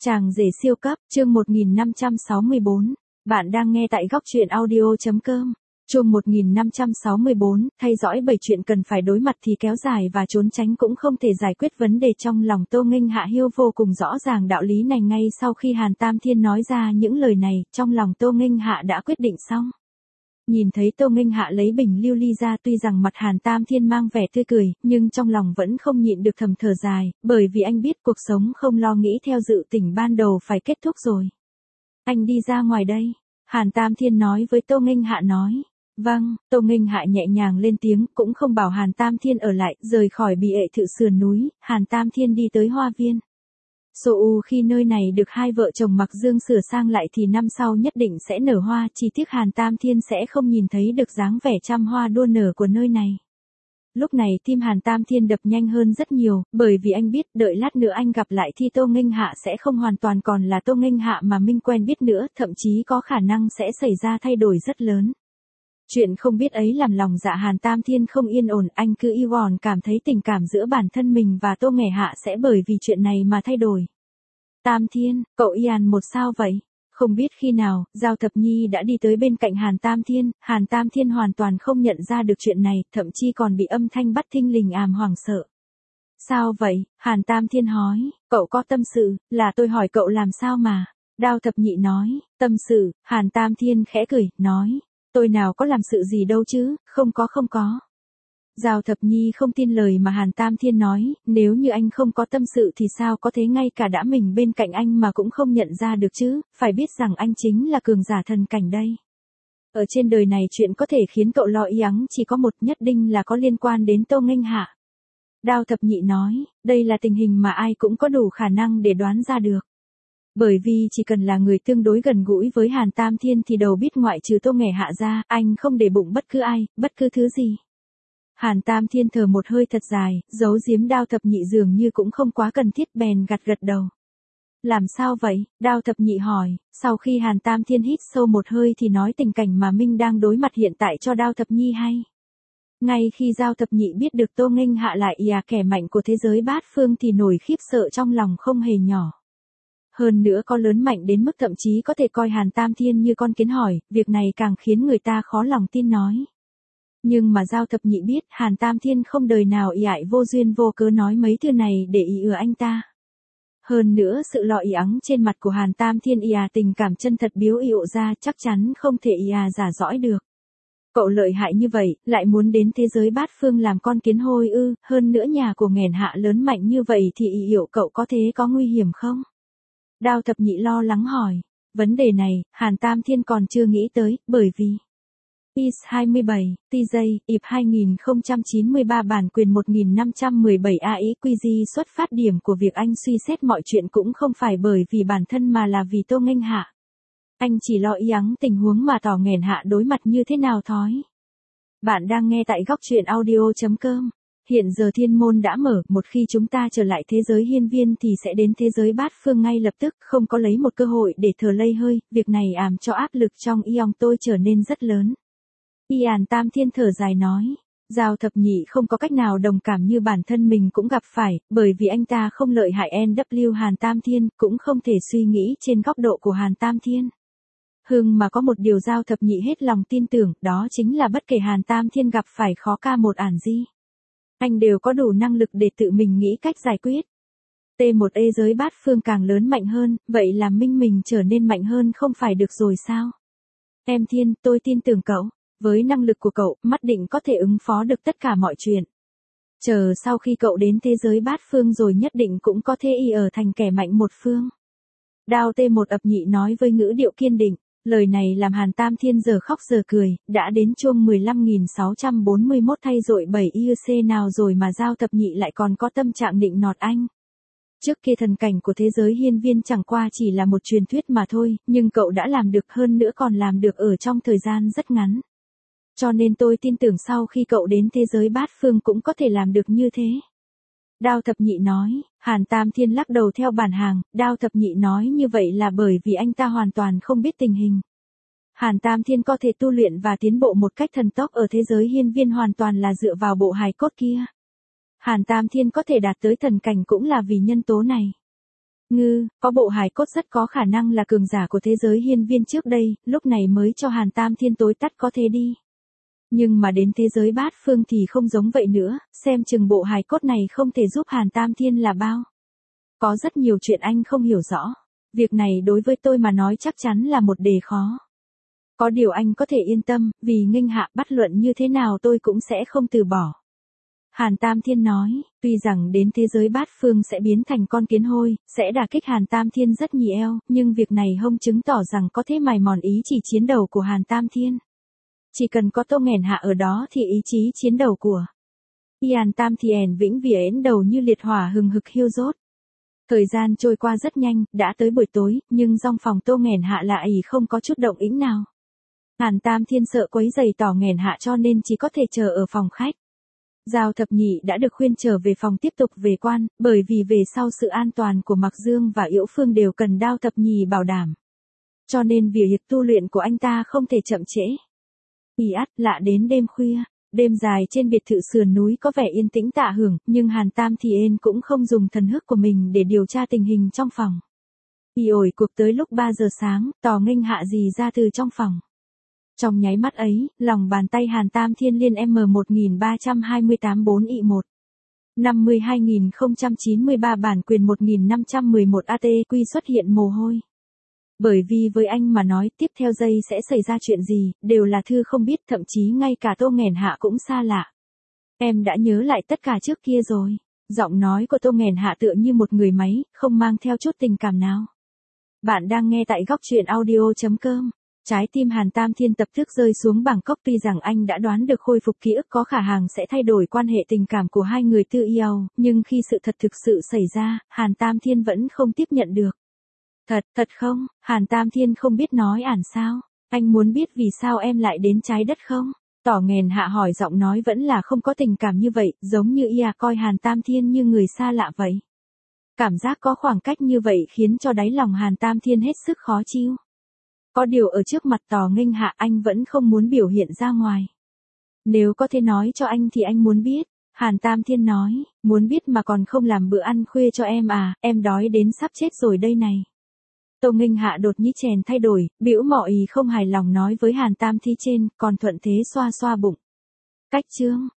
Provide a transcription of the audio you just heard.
Chàng rể siêu cấp, chương 1564. Bạn đang nghe tại góc truyện audio.com. Chương 1564, thay dõi 7 chuyện cần phải đối mặt thì kéo dài và trốn tránh cũng không thể giải quyết vấn đề trong lòng Tô Nghênh Hạ. Hiêu vô cùng rõ ràng đạo lý này. Ngay sau khi Hàn Tam Thiên nói ra những lời này, trong lòng Tô Nghênh Hạ đã quyết định xong. Nhìn thấy Tô Nghênh Hạ lấy bình lưu ly ra, tuy rằng mặt Hàn Tam Thiên mang vẻ tươi cười, nhưng trong lòng vẫn không nhịn được thầm thở dài, bởi vì anh biết cuộc sống không lo nghĩ theo dự tính ban đầu phải kết thúc rồi. Anh đi ra ngoài đây. Hàn Tam Thiên nói với Tô Nghênh Hạ nói. Vâng, Tô Nghênh Hạ nhẹ nhàng lên tiếng, cũng không bảo Hàn Tam Thiên ở lại, rời khỏi Bì Ệ Thự sườn núi, Hàn Tam Thiên đi tới hoa viên. Khi nơi này được hai vợ chồng Mặc Dương sửa sang lại thì năm sau nhất định sẽ nở hoa, chỉ tiếc Hàn Tam Thiên sẽ không nhìn thấy được dáng vẻ trăm hoa đua nở của nơi này. Lúc này tim Hàn Tam Thiên đập nhanh hơn rất nhiều, bởi vì anh biết đợi lát nữa anh gặp lại thì Tô Nghênh Hạ sẽ không hoàn toàn còn là Tô Nghênh Hạ mà mình quen biết nữa, thậm chí có khả năng sẽ xảy ra thay đổi rất lớn. Chuyện không biết ấy làm lòng dạ Hàn Tam Thiên không yên ổn, anh cứ y vòn cảm thấy tình cảm giữa bản thân mình và Tô Nghênh Hạ sẽ bởi vì chuyện này mà thay đổi. Tam Thiên, cậu Ian một sao vậy? Không biết khi nào, Giao Thập Nhi đã đi tới bên cạnh Hàn Tam Thiên hoàn toàn không nhận ra được chuyện này, thậm chí còn bị âm thanh bắt thinh lình hoảng sợ. Sao vậy? Hàn Tam Thiên hỏi, cậu có tâm sự, là tôi hỏi cậu làm sao mà. Đao Thập Nhị nói, tâm sự, Hàn Tam Thiên khẽ cười, nói, tôi nào có làm sự gì đâu chứ, không có. Giao Thập Nhi không tin lời mà Hàn Tam Thiên nói, nếu như anh không có tâm sự thì sao có thể ngay cả đã mình bên cạnh anh mà cũng không nhận ra được chứ, phải biết rằng anh chính là cường giả thần cảnh đây. Ở trên đời này chuyện có thể khiến cậu lo ắng chỉ có một, nhất định là có liên quan đến Tô Nghênh Hạ. Đao Thập Nhị nói, đây là tình hình mà ai cũng có đủ khả năng để đoán ra được. Bởi vì chỉ cần là người tương đối gần gũi với Hàn Tam Thiên thì đầu biết ngoại trừ Tô Nghênh Hạ ra, anh không để bụng bất cứ ai, bất cứ thứ gì. Hàn Tam Thiên thở một hơi thật dài, giấu giếm Đao Thập Nhị dường như cũng không quá cần thiết, bèn gật đầu. Làm sao vậy? Đao Thập Nhị hỏi, sau khi Hàn Tam Thiên hít sâu một hơi thì nói tình cảnh mà Minh đang đối mặt hiện tại cho Đao Thập Nhi hay. Ngay khi Giao Thập Nhị biết được Tô Nghênh Hạ lại kẻ mạnh của thế giới bát phương thì nổi khiếp sợ trong lòng không hề nhỏ. Hơn nữa có lớn mạnh đến mức thậm chí có thể coi Hàn Tam Thiên như con kiến hỏi, việc này càng khiến người ta khó lòng tin nói. Nhưng mà Giao Thập Nhị biết Hàn Tam Thiên không đời nào vô duyên vô cớ nói mấy thứ này để ừa anh ta. Hơn nữa sự lo ắng trên mặt của Hàn Tam Thiên tình cảm chân thật biếu ra chắc chắn không thể giả dõi được. Cậu lợi hại như vậy, lại muốn đến thế giới bát phương làm con kiến hôi ư, hơn nữa nhà của Nghèn Hạ lớn mạnh như vậy thì cậu có thế có nguy hiểm không? Đao Thập Nhị lo lắng hỏi. Vấn đề này, Hàn Tam Thiên còn chưa nghĩ tới, bởi vì IS 27, TJ, IP 2093 bản quyền 1517 AIQG xuất phát điểm của việc anh suy xét mọi chuyện cũng không phải bởi vì bản thân mà là vì Tô Nghênh Hạ. Anh chỉ lo ắng tình huống mà Nghèn Hạ đối mặt như thế nào thôi. Bạn đang nghe tại góc truyện audio.com. Hiện giờ thiên môn đã mở, một khi chúng ta trở lại thế giới hiên viên thì sẽ đến thế giới bát phương ngay lập tức, không có lấy một cơ hội để thở lây hơi, việc này cho áp lực trong tôi trở nên rất lớn. Hàn Tam Thiên thở dài nói, Giao Thập Nhị không có cách nào đồng cảm như bản thân mình cũng gặp phải, bởi vì anh ta không lợi hại NW Hàn Tam Thiên, cũng không thể suy nghĩ trên góc độ của Hàn Tam Thiên. Mà có một điều Giao Thập Nhị hết lòng tin tưởng, đó chính là bất kể Hàn Tam Thiên gặp phải khó ca một gì, anh đều có đủ năng lực để tự mình nghĩ cách giải quyết. T1E giới bát phương càng lớn mạnh hơn, vậy làm mình trở nên mạnh hơn không phải được rồi sao? Em Thiên, tôi tin tưởng cậu. Với năng lực của cậu, mắt định có thể ứng phó được tất cả mọi chuyện. Chờ sau khi cậu đến thế giới bát phương rồi nhất định cũng có thể ở thành kẻ mạnh một phương. Đao T1 ập nhị nói với ngữ điệu kiên định. Lời này làm Hàn Tam Thiên giờ khóc giờ cười, đã đến chuông 15.641 thay dội 7 IC nào rồi mà Giao Thập Nhị lại còn có tâm trạng nịnh nọt anh. Trước kia thần cảnh của thế giới hiên viên chẳng qua chỉ là một truyền thuyết mà thôi, nhưng cậu đã làm được, hơn nữa còn làm được ở trong thời gian rất ngắn. Cho nên tôi tin tưởng sau khi cậu đến thế giới bát phương cũng có thể làm được như thế. Đao Thập Nhị nói, Hàn Tam Thiên lắc đầu theo bản hàng, Đao Thập Nhị nói như vậy là bởi vì anh ta hoàn toàn không biết tình hình. Hàn Tam Thiên có thể tu luyện và tiến bộ một cách thần tốc ở thế giới hiên viên hoàn toàn là dựa vào bộ hài cốt kia. Hàn Tam Thiên có thể đạt tới thần cảnh cũng là vì nhân tố này. Có bộ hài cốt rất có khả năng là cường giả của thế giới hiên viên trước đây, lúc này mới cho Hàn Tam Thiên tối tắt có thể đi. Nhưng mà đến thế giới bát phương thì không giống vậy nữa, xem chừng bộ hài cốt này không thể giúp Hàn Tam Thiên là bao. Có rất nhiều chuyện anh không hiểu rõ. Việc này đối với tôi mà nói chắc chắn là một đề khó. Có điều anh có thể yên tâm, vì Nghênh Hạ bất luận như thế nào tôi cũng sẽ không từ bỏ. Hàn Tam Thiên nói, tuy rằng đến thế giới bát phương sẽ biến thành con kiến hôi, sẽ đả kích Hàn Tam Thiên rất nhiều, nhưng việc này không chứng tỏ rằng có thể mài mòn ý chí chiến đấu của Hàn Tam Thiên. Chỉ cần có Tô Nghèn Hạ ở đó thì ý chí chiến đấu của Hàn Tam Thiên vĩnh viễn đầu như liệt hỏa hừng hực thiêu đốt. Thời gian trôi qua rất nhanh, đã tới buổi tối, nhưng trong phòng Tô Nghèn Hạ lại không có chút động tĩnh nào. Hàn Tam Thiên sợ quấy rầy tỏ Nghèn Hạ cho nên chỉ có thể chờ ở phòng khách. Giao Thập Nhị đã được khuyên trở về phòng tiếp tục về quan, bởi vì về sau sự an toàn của Mạc Dương và Yễu Phương đều cần Đao Thập Nhị bảo đảm. Cho nên việc tu luyện của anh ta không thể chậm trễ. Lạ đến đêm khuya, đêm dài trên biệt thự sườn núi có vẻ yên tĩnh tả hưởng, nhưng Hàn Tam Thiên cũng không dùng thần thức của mình để điều tra tình hình trong phòng. Cuộc tới lúc 3 giờ sáng, tỏ Nghênh Hạ gì ra từ trong phòng. Trong nháy mắt ấy, lòng bàn tay Hàn Tam Thiên liên M1328-4I1. 52.093 bản quyền 1511 ATQ xuất hiện mồ hôi. Bởi vì với anh mà nói tiếp theo giây sẽ xảy ra chuyện gì, đều là thư không biết, thậm chí ngay cả Tô Nghèn Hạ cũng xa lạ. Em đã nhớ lại tất cả trước kia rồi. Giọng nói của Tô Nghèn Hạ tựa như một người máy, không mang theo chút tình cảm nào. Bạn đang nghe tại góc truyện audio.com. Trái tim Hàn Tam Thiên tập tức rơi xuống bảng cốc, tuy rằng anh đã đoán được khôi phục ký ức có khả năng sẽ thay đổi quan hệ tình cảm của hai người tự yêu, nhưng khi sự thật thực sự xảy ra, Hàn Tam Thiên vẫn không tiếp nhận được. Thật không? Hàn Tam Thiên không biết nói sao. Anh muốn biết vì sao em lại đến trái đất không? Tỏ Nghèn Hạ hỏi, giọng nói vẫn là không có tình cảm như vậy, giống như coi Hàn Tam Thiên như người xa lạ vậy. Cảm giác có khoảng cách như vậy khiến cho đáy lòng Hàn Tam Thiên hết sức khó chịu. Có điều ở trước mặt tỏ Nghênh Hạ anh vẫn không muốn biểu hiện ra ngoài. Nếu có thể nói cho anh thì anh muốn biết. Hàn Tam Thiên nói, muốn biết mà còn không làm bữa ăn khuya cho em à, em đói đến sắp chết rồi đây này. Tô Nghênh Hạ đột nhiên chèn thay đổi, bĩu môi không hài lòng nói với Hàn Tam Thiên trên, còn thuận thế xoa xoa bụng. Cách chương.